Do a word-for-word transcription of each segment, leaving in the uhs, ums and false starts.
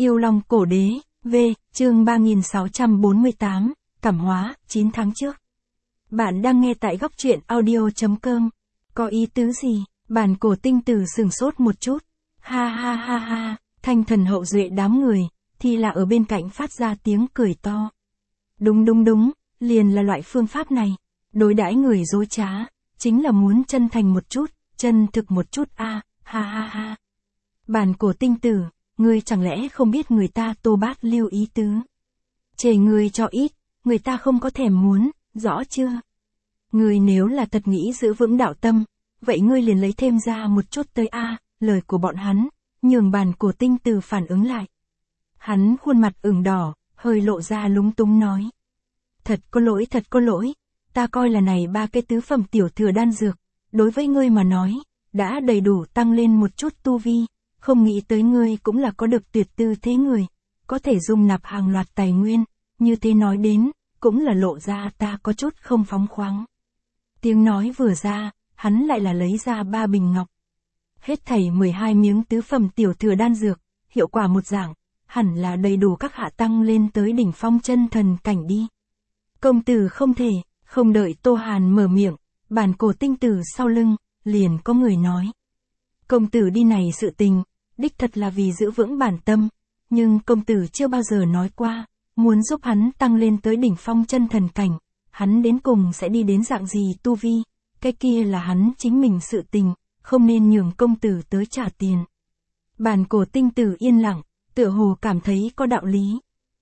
Yêu Long Cổ Đế, V, chương ba nghìn sáu trăm bốn mươi tám, Cảm Hóa, chín tháng trước. Bạn đang nghe tại góc truyện audio.com. Có ý tứ gì? Bản cổ tinh tử sừng sốt một chút. Ha ha ha ha, thanh thần hậu duệ đám người, thì là ở bên cạnh phát ra tiếng cười to. Đúng đúng đúng, liền là loại phương pháp này. Đối đãi người dối trá, chính là muốn chân thành một chút, chân thực một chút a, à, ha ha ha. Bản cổ tinh tử, ngươi chẳng lẽ không biết người ta Tô Bát Lưu ý tứ? Chề ngươi cho ít, người ta không có thèm muốn, rõ chưa? Ngươi nếu là thật nghĩ giữ vững đạo tâm, vậy ngươi liền lấy thêm ra một chút tới a, à, lời của bọn hắn, nhường bản cổ tinh tử phản ứng lại. Hắn khuôn mặt ửng đỏ, hơi lộ ra lúng túng nói. Thật có lỗi, thật có lỗi, ta coi là này ba cái tứ phẩm tiểu thừa đan dược, đối với ngươi mà nói, đã đầy đủ tăng lên một chút tu vi, không nghĩ tới ngươi cũng là có được tuyệt tư thế người, có thể dung nạp hàng loạt tài nguyên, như thế nói đến, cũng là lộ ra ta có chút không phóng khoáng. Tiếng nói vừa ra, hắn lại là lấy ra ba bình ngọc. Hết thảy mười hai miếng tứ phẩm tiểu thừa đan dược, hiệu quả một dạng, hẳn là đầy đủ các hạ tăng lên tới đỉnh phong chân thần cảnh đi. Công tử không thể, không đợi Tô Hàn mở miệng, bản cổ tinh tử sau lưng, liền có người nói. Công tử đi này sự tình, đích thật là vì giữ vững bản tâm, nhưng công tử chưa bao giờ nói qua, muốn giúp hắn tăng lên tới đỉnh phong chân thần cảnh, hắn đến cùng sẽ đi đến dạng gì tu vi, cái kia là hắn chính mình sự tình, không nên nhường công tử tới trả tiền. Bản cổ tinh tử yên lặng, tựa hồ cảm thấy có đạo lý.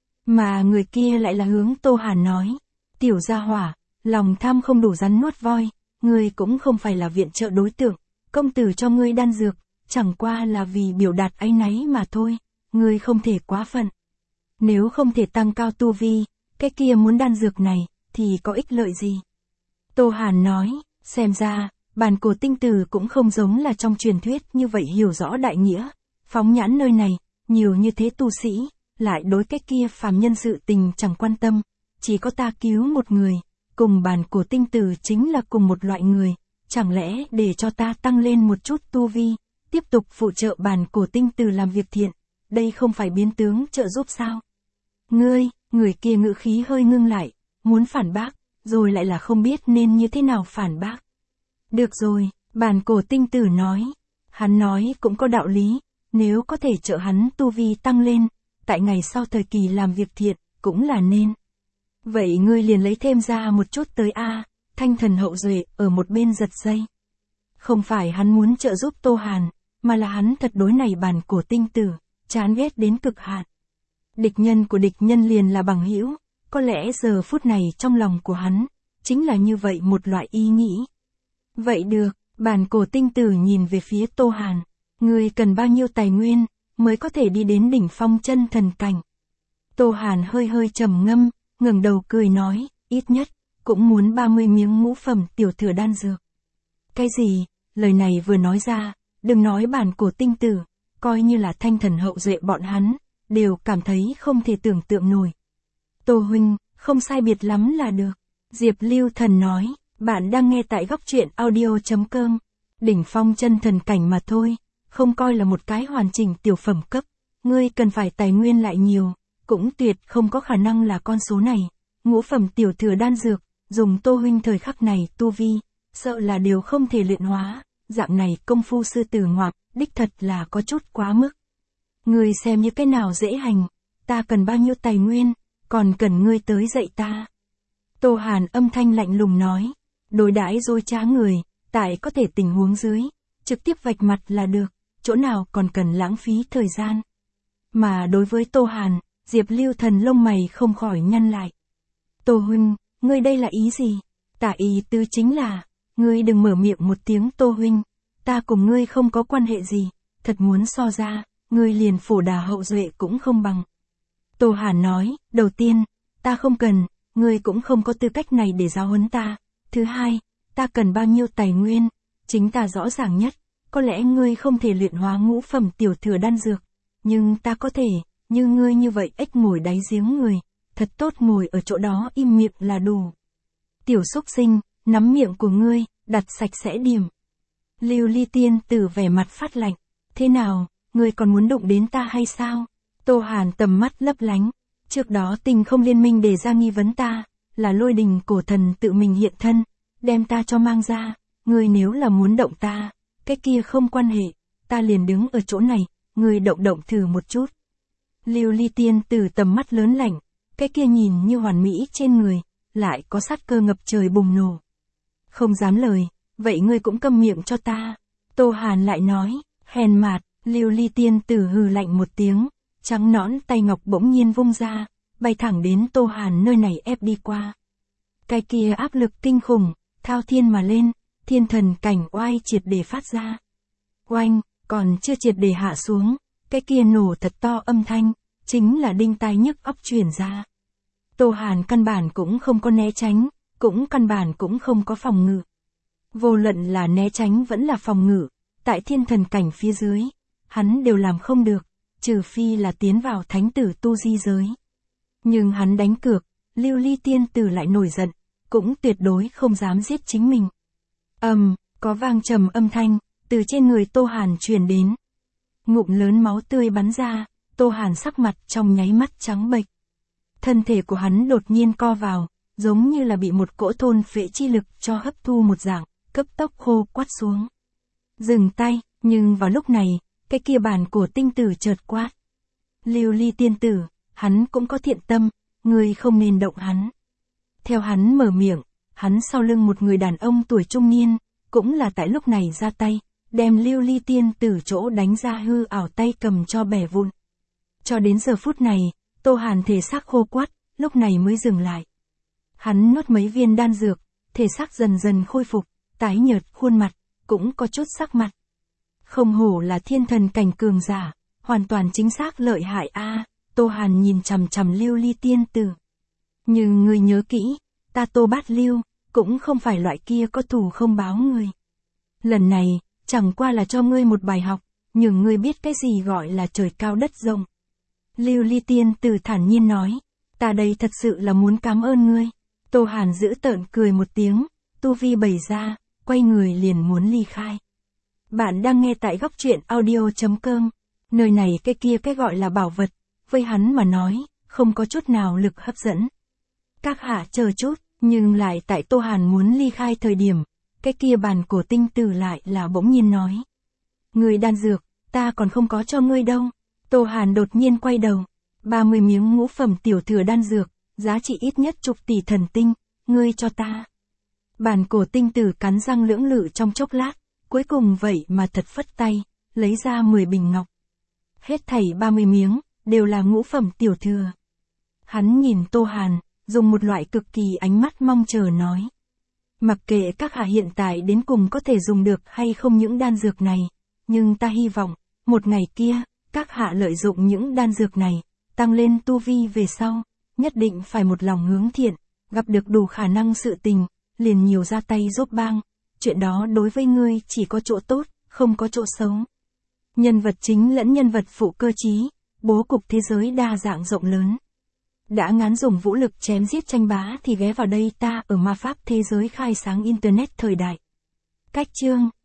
Mà người kia lại là hướng Tô Hàn nói, tiểu gia hỏa, lòng tham không đủ rắn nuốt voi, ngươi cũng không phải là viện trợ đối tượng, công tử cho ngươi đan dược, chẳng qua là vì biểu đạt áy náy mà thôi, ngươi không thể quá phận. Nếu không thể tăng cao tu vi, cái kia muốn đan dược này, thì có ích lợi gì? Tô Hàn nói, xem ra, bản cổ tinh tử cũng không giống là trong truyền thuyết như vậy hiểu rõ đại nghĩa, phóng nhãn nơi này, nhiều như thế tu sĩ, lại đối cái kia phàm nhân sự tình chẳng quan tâm, chỉ có ta cứu một người, cùng bản cổ tinh tử chính là cùng một loại người, chẳng lẽ để cho ta tăng lên một chút tu vi, tiếp tục phụ trợ bản cổ tinh tử làm việc thiện, đây không phải biến tướng trợ giúp sao? Ngươi, người kia ngữ khí hơi ngưng lại, muốn phản bác, rồi lại là không biết nên như thế nào phản bác. Được rồi, bản cổ tinh tử nói, hắn nói cũng có đạo lý, nếu có thể trợ hắn tu vi tăng lên, tại ngày sau thời kỳ làm việc thiện, cũng là nên. Vậy ngươi liền lấy thêm ra một chút tới a, à, thanh thần hậu duệ ở một bên giật dây. Không phải hắn muốn trợ giúp Tô Hàn, mà là hắn thật đối này bản cổ tinh tử, chán ghét đến cực hạn. Địch nhân của địch nhân liền là bằng hữu, có lẽ giờ phút này trong lòng của hắn, chính là như vậy một loại ý nghĩ. Vậy được, bản cổ tinh tử nhìn về phía Tô Hàn, ngươi cần bao nhiêu tài nguyên, mới có thể đi đến đỉnh phong chân thần cảnh. Tô Hàn hơi hơi trầm ngâm, ngẩng đầu cười nói, ít nhất, cũng muốn ba mươi miếng ngũ phẩm tiểu thừa đan dược. Cái gì, lời này vừa nói ra, đừng nói bản cổ tinh tử, coi như là thanh thần hậu duệ bọn hắn, đều cảm thấy không thể tưởng tượng nổi. Tô huynh, không sai biệt lắm là được. Diệp Lưu Thần nói, bạn đang nghe tại góc truyện audio.com. Đỉnh phong chân thần cảnh mà thôi, không coi là một cái hoàn chỉnh tiểu phẩm cấp. Ngươi cần phải tài nguyên lại nhiều, cũng tuyệt không có khả năng là con số này. Ngũ phẩm tiểu thừa đan dược, dùng Tô huynh thời khắc này tu vi, sợ là điều không thể luyện hóa. Dạng này công phu sư tử ngoạp, đích thật là có chút quá mức. Ngươi xem như cái nào dễ hành, ta cần bao nhiêu tài nguyên, còn cần ngươi tới dạy ta. Tô Hàn âm thanh lạnh lùng nói, đối đãi dối trá người, tại có thể tình huống dưới, trực tiếp vạch mặt là được, chỗ nào còn cần lãng phí thời gian. Mà đối với Tô Hàn, Diệp Lưu Thần lông mày không khỏi nhăn lại. Tô huynh, ngươi đây là ý gì? Tả ý tứ chính là, ngươi đừng mở miệng một tiếng Tô huynh, ta cùng ngươi không có quan hệ gì, thật muốn so ra, ngươi liền phổ đà hậu duệ cũng không bằng. Tô Hàn nói, đầu tiên, ta không cần, ngươi cũng không có tư cách này để giáo huấn ta. Thứ hai, ta cần bao nhiêu tài nguyên, chính ta rõ ràng nhất, có lẽ ngươi không thể luyện hóa ngũ phẩm tiểu thừa đan dược, nhưng ta có thể, như ngươi như vậy ếch ngồi đáy giếng người, thật tốt ngồi ở chỗ đó im miệng là đủ. Tiểu xúc sinh, nắm miệng của ngươi, đặt sạch sẽ điểm. Lưu Ly tiên tử vẻ mặt phát lạnh, thế nào, ngươi còn muốn đụng đến ta hay sao? Tô Hàn tầm mắt lấp lánh. Trước đó Tinh Không Liên Minh đề ra nghi vấn ta, là Lôi Đình cổ thần tự mình hiện thân, đem ta cho mang ra, ngươi nếu là muốn động ta, cái kia không quan hệ, ta liền đứng ở chỗ này, ngươi động động thử một chút. Lưu Ly Tiên Tử tầm mắt lớn lạnh, cái kia nhìn như hoàn mỹ trên người, lại có sát cơ ngập trời bùng nổ. Không dám lời, vậy ngươi cũng câm miệng cho ta. Tô Hàn lại nói, hèn mạt. Lưu Ly Tiên Tử hừ lạnh một tiếng, trắng nõn tay ngọc bỗng nhiên vung ra, bay thẳng đến Tô Hàn nơi này ép đi qua. Cái kia áp lực kinh khủng, thao thiên mà lên, thiên thần cảnh oai triệt để phát ra. Oanh, còn chưa triệt để hạ xuống, cái kia nổ thật to âm thanh, chính là đinh tai nhức óc truyền ra. Tô Hàn căn bản cũng không có né tránh, cũng căn bản cũng không có phòng ngự. Vô luận là né tránh vẫn là phòng ngự, tại thiên thần cảnh phía dưới, hắn đều làm không được, trừ phi là tiến vào thánh tử tu di giới. Nhưng hắn đánh cược, Lưu Ly Tiên Tử lại nổi giận, cũng tuyệt đối không dám giết chính mình. Ầm, um, có vang trầm âm thanh, từ trên người Tô Hàn truyền đến. Ngụm lớn máu tươi bắn ra, Tô Hàn sắc mặt trong nháy mắt trắng bệch. Thân thể của hắn đột nhiên co vào, giống như là bị một cỗ thôn phệ chi lực cho hấp thu một dạng, cấp tốc khô quắt xuống. Dừng tay, nhưng vào lúc này, cái kia bàn cổ tinh tử chợt quát. Lưu Ly Tiên Tử, hắn cũng có thiện tâm, ngươi không nên động hắn. Theo hắn mở miệng, hắn sau lưng một người đàn ông tuổi trung niên, cũng là tại lúc này ra tay, đem Lưu Ly Tiên Tử chỗ đánh ra hư ảo tay cầm cho bẻ vụn. Cho đến giờ phút này, Tô Hàn thể xác khô quắt, lúc này mới dừng lại. Hắn nuốt mấy viên đan dược, thể xác dần dần khôi phục, tái nhợt khuôn mặt, cũng có chút sắc mặt. Không hổ là thiên thần cảnh cường giả, hoàn toàn chính xác lợi hại a. À, Tô Hàn nhìn chằm chằm Lưu Ly Tiên Tử. Nhưng ngươi nhớ kỹ, ta Tô Bát Lưu, cũng không phải loại kia có thù không báo người. Lần này, chẳng qua là cho ngươi một bài học, nhưng ngươi biết cái gì gọi là trời cao đất rộng. Lưu Ly Tiên Tử thản nhiên nói, ta đây thật sự là muốn cảm ơn ngươi. Tô Hàn giữ tợn cười một tiếng, tu vi bày ra, quay người liền muốn ly khai. Bạn đang nghe tại góc truyện audio chấm com, nơi này cái kia cái gọi là bảo vật, với hắn mà nói, không có chút nào lực hấp dẫn. Các hạ chờ chút, nhưng lại tại Tô Hàn muốn ly khai thời điểm, cái kia bàn cổ tinh tử lại là bỗng nhiên nói. Người đan dược, ta còn không có cho ngươi đâu. Tô Hàn đột nhiên quay đầu, ba mươi miếng ngũ phẩm tiểu thừa đan dược, giá trị ít nhất chục tỷ thần tinh, ngươi cho ta. Bàn cổ tinh tử cắn răng lưỡng lự trong chốc lát, cuối cùng vậy mà thật phất tay, lấy ra mười bình ngọc. Hết thảy ba mươi miếng, đều là ngũ phẩm tiểu thừa. Hắn nhìn Tô Hàn, dùng một loại cực kỳ ánh mắt mong chờ nói. Mặc kệ các hạ hiện tại đến cùng có thể dùng được hay không những đan dược này, nhưng ta hy vọng, một ngày kia, các hạ lợi dụng những đan dược này, tăng lên tu vi về sau, nhất định phải một lòng hướng thiện, gặp được đủ khả năng sự tình, liền nhiều ra tay giúp bang, chuyện đó đối với ngươi chỉ có chỗ tốt, không có chỗ xấu. Nhân vật chính lẫn nhân vật phụ cơ trí, bố cục thế giới đa dạng rộng lớn. Đã ngán dùng vũ lực chém giết tranh bá thì ghé vào đây ta ở ma pháp thế giới khai sáng internet thời đại. Cách chương